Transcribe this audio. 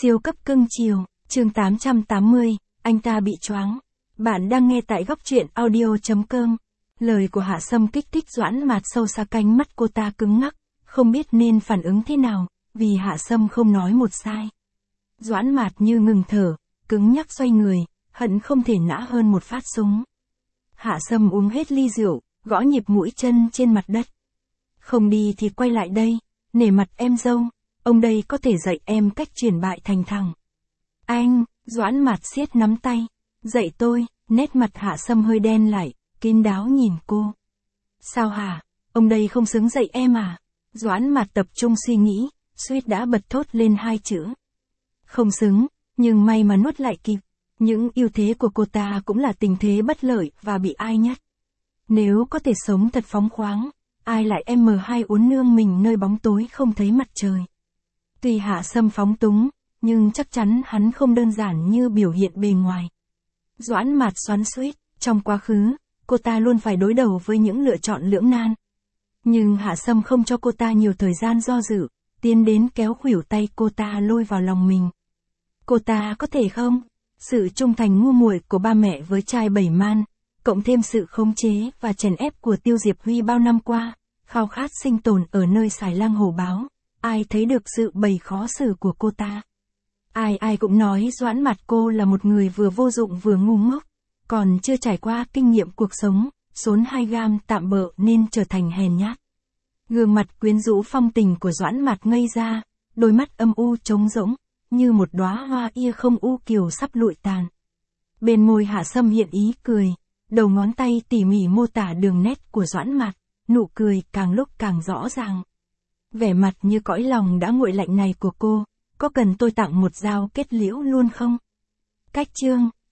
Siêu cấp cưng chiều, chương 880, anh ta bị choáng. Bạn đang nghe tại góc truyện audio.com. Lời của Hạ Sâm kích thích Doãn Mạt sâu xa, cánh mắt cô ta cứng ngắc, không biết nên phản ứng thế nào, vì Hạ Sâm không nói một sai. Doãn Mạt như ngừng thở, cứng nhắc xoay người, hận không thể nã hơn một phát súng. Hạ Sâm uống hết ly rượu, gõ nhịp mũi chân trên mặt đất. Không đi thì quay lại đây, nể mặt em dâu, ông đây có thể dạy em cách chuyển bại thành thắng. Anh, Doãn Mạt siết nắm tay. Dạy tôi, nét mặt Hạ Sâm hơi đen lại, kín đáo nhìn cô. Sao hả, ông đây không xứng dạy em à? Doãn Mạt tập trung suy nghĩ, suýt đã bật thốt lên hai chữ. Không xứng, nhưng may mà nuốt lại kịp. Những ưu thế của cô ta cũng là tình thế bất lợi và bị ai nhất. Nếu có thể sống thật phóng khoáng, ai lại M2 uốn nương mình nơi bóng tối không thấy mặt trời. Tuy Hạ Sâm phóng túng, nhưng chắc chắn hắn không đơn giản như biểu hiện bề ngoài. Doãn Mạt xoắn xuýt, trong quá khứ, cô ta luôn phải đối đầu với những lựa chọn lưỡng nan. Nhưng Hạ Sâm không cho cô ta nhiều thời gian do dự, tiến đến kéo khuỷu tay cô ta lôi vào lòng mình. Cô ta có thể không? Sự trung thành ngu muội của ba mẹ với trai bảy man, cộng thêm sự khống chế và chèn ép của Tiêu Diệp Huy bao năm qua, khao khát sinh tồn ở nơi xài lang hổ báo, ai thấy được sự bầy khó xử của cô ta. Ai cũng nói Doãn Mạt cô là một người vừa vô dụng vừa ngu ngốc, còn chưa trải qua kinh nghiệm cuộc sống, xốn 2 gam tạm bợ nên trở thành hèn nhát. Gương mặt quyến rũ phong tình của Doãn Mạt ngây ra, đôi mắt âm u trống rỗng, như một đóa hoa ia không u kiều sắp lụi tàn. Bên môi Hạ Sâm hiện ý cười, đầu ngón tay tỉ mỉ mô tả đường nét của Doãn Mạt, nụ cười càng lúc càng rõ ràng. Vẻ mặt như cõi lòng đã nguội lạnh này của cô, có cần tôi tặng một dao kết liễu luôn không? Cách chương